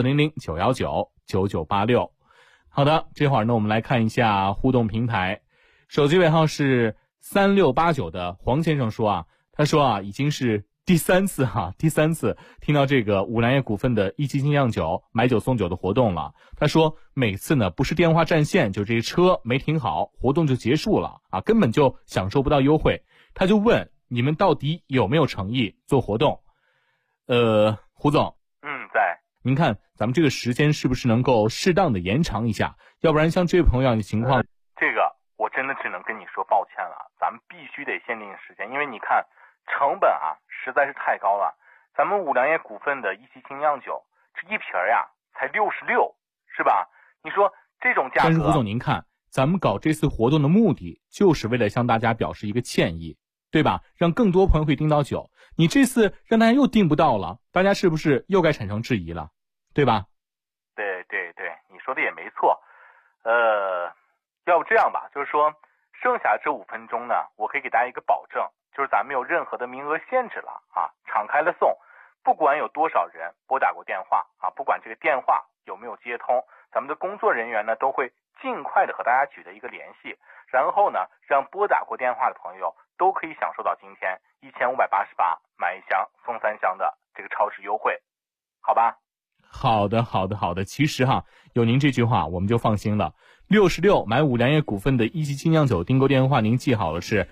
400-919-9986。好的，这会儿呢我们来看一下互动平台。手机尾号是3689的黄先生说啊，他说啊，已经是第三次听到这个五粮液股份的1级精酿酒买酒送酒的活动了。他说每次呢不是电话占线，就这车没停好，活动就结束了啊，根本就享受不到优惠。他就问你们到底有没有诚意做活动？胡总， 在。 您看咱们这个时间是不是能够适当的延长一下？要不然像这位朋友样的情况， 这个我真的只能跟你说抱歉了，咱们必须得限定时间，因为你看成本啊实在是太高了。咱们五粮液股份的1级精酿酒，这一瓶呀才66，是吧？你说这种价格。 但是胡总您看，咱们搞这次活动的目的就是为了向大家表示一个歉意，对吧？让更多朋友可以订到酒。你这次让大家又订不到了，大家是不是又该产生质疑了，对吧？ 对，你说的也没错。要不这样吧，就是说剩下这5分钟呢，我可以给大家一个保证，就是咱没有任何的名额限制了啊，敞开了送，不管有多少人拨打过电话啊，不管这个电话有没有接通，咱们的工作人员呢都会尽快的和大家取得一个联系，然后呢让拨打过电话的朋友都可以享受到今天1588买1箱送3箱的这个超值优惠，好吧？ 好的。其实哈，有您这句话我们就放心了。66买五粮液股份的1级精酿酒订购电话您记好了，是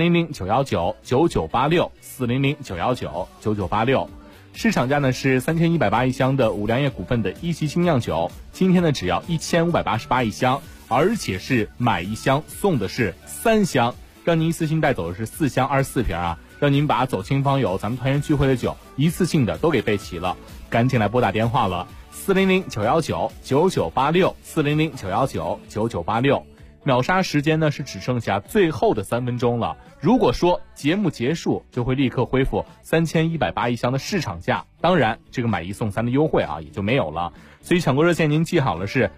400-919-9986 400-919-9986。市场价呢是3180一箱的五粮液股份的1级精酿酒，今天呢只要1588一箱，而且是买1箱送的是3箱，让您一次性带走的是4箱24瓶啊，让您把走亲访友咱们团圆聚会的酒一次性的都给备齐了。赶紧来拨打电话了，400-919-9986 400-919-9986。 秒杀时间呢是只剩下最后的3分钟了。如果说节目结束，就会立刻恢复3181箱的市场价，当然这个买1送3的优惠啊也就没有了。所以抢购热线您记好了是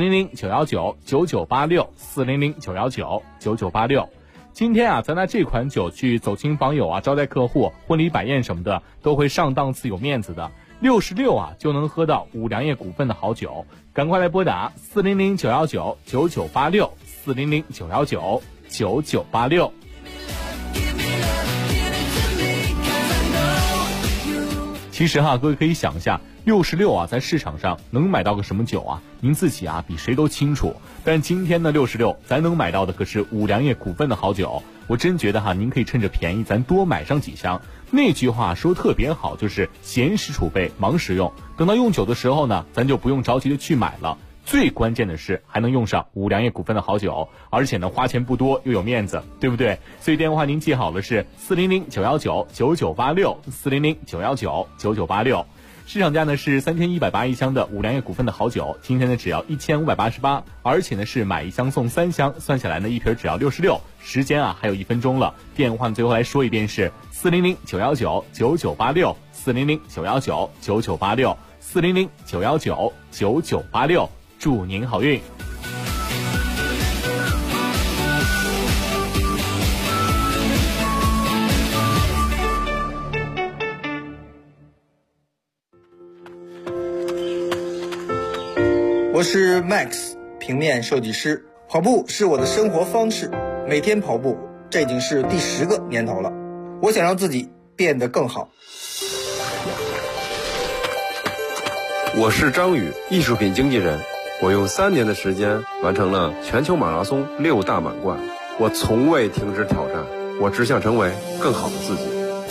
400-919-9986，400-919-9986。今天啊，咱拿这款酒去走亲访友啊，招待客户、婚礼摆宴什么的，都会上档次有面子的。66啊就能喝到五粮液股份的好酒，赶快来拨打400-919-9986，400-919-9986。其实哈，各位可以想一下，66啊，在市场上能买到个什么酒啊？您自己啊比谁都清楚。但今天的66，咱能买到的可是五粮液股份的好酒。我真觉得哈，您可以趁着便宜，咱多买上几箱。那句话说特别好，就是闲时储备，忙时用。等到用酒的时候呢，咱就不用着急的去买了。最关键的是还能用上五粮液股份的好酒，而且呢花钱不多又有面子，对不对？所以电话您记好了是400-919-9986，400-919-9986。市场价呢是3180一箱的五粮液股份的好酒，今天呢只要1588，而且呢是买1箱送3箱，算下来呢一瓶只要66。时间啊还有1分钟了，电话最后来说一遍是400-919-9986，400-919-9986，400-919-9986。祝您好运。 我是 Max， 平面设计师。跑步是我的生活方式，每天跑步，这已经是第10个年头了。我想让自己变得更好。 我是张宇，艺术品经纪人。我用3年的时间完成了全球马拉松6大满贯。我从未停止挑战，我只想成为更好的自己。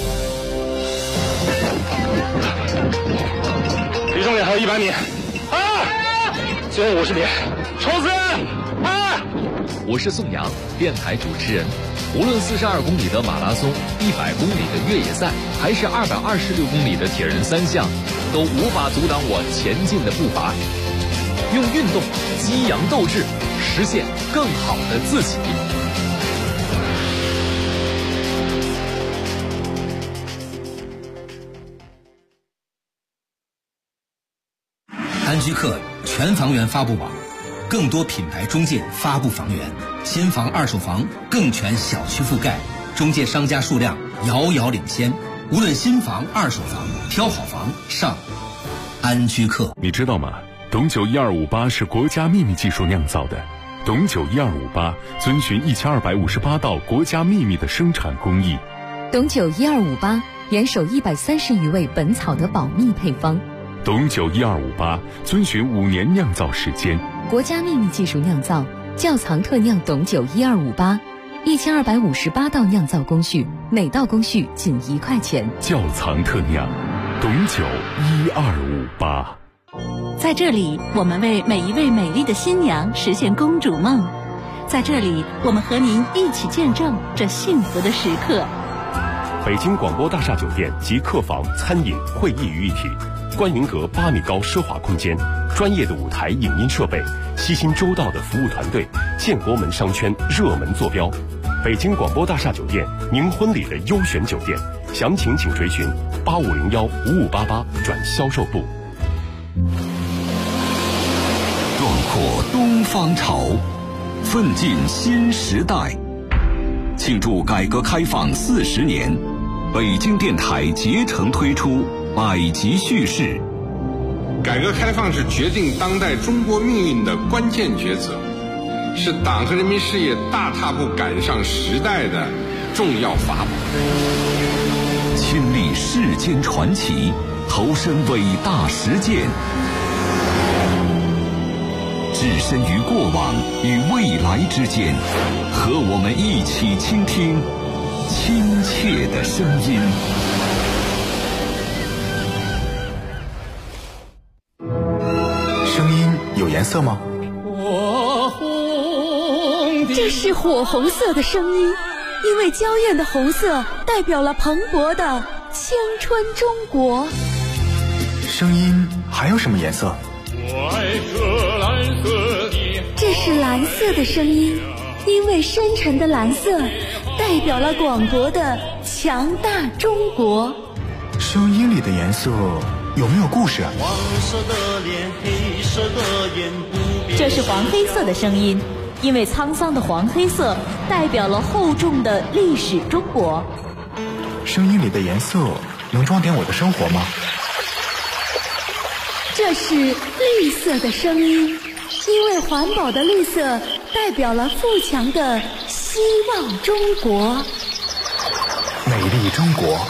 离终点还有100米，最后50米，冲刺！ 我是宋阳，电台主持人。无论42公里的马拉松、100公里的越野赛，还是226公里的铁人3项，都无法阻挡我前进的步伐。用运动激扬斗志，实现更好的自己。 安居客全房源发布网，更多品牌中介发布房源，新房二手房更全小区覆盖，中介商家数量遥遥领先。无论新房二手房，挑好房上安居客。 你知道吗？董酒1258是国家秘密技术酿造的。董酒1258遵循1258道国家秘密的生产工艺。 董酒1258严守130余味本草的保密配方。 董酒1258遵循5年酿造时间， 国家秘密技术酿造，窖藏特酿董酒1258，1258道酿造工序，每道工序仅1块钱。 窖藏特酿，董酒1258。 在这里，我们为每一位美丽的新娘实现公主梦。在这里，我们和您一起见证这幸福的时刻。 北京广播大厦酒店集客房、餐饮、会议于一体，观云阁8米高奢华空间，专业的舞台影音设备，悉心周到的服务团队，建国门商圈热门坐标。北京广播大厦酒店，您婚礼的优选酒店，详情请垂询8501-5588转销售部。 壮阔东方潮，奋进新时代。庆祝改革开放40年，北京电台竭诚推出百集叙事。 改革开放是决定当代中国命运的关键抉择，是党和人民事业大踏步赶上时代的重要法宝。 亲历世间传奇，投身伟大实践，置身于过往与未来之间，和我们一起倾听亲切的声音。 声音有颜色吗？ 这是火红色的声音，因为娇艳的红色代表了蓬勃的青春中国。 声音还有什么颜色？ 这是蓝色的声音，因为深沉的蓝色代表了广博的强大中国。 声音里的颜色有没有故事啊？ 黄色的脸，黑色的眼， 这是黄黑色的声音，因为沧桑的黄黑色代表了厚重的历史中国。 声音里的颜色能装点我的生活吗？ 这是绿色的声音，因为环保的绿色代表了富强的希望中国。 美丽中国，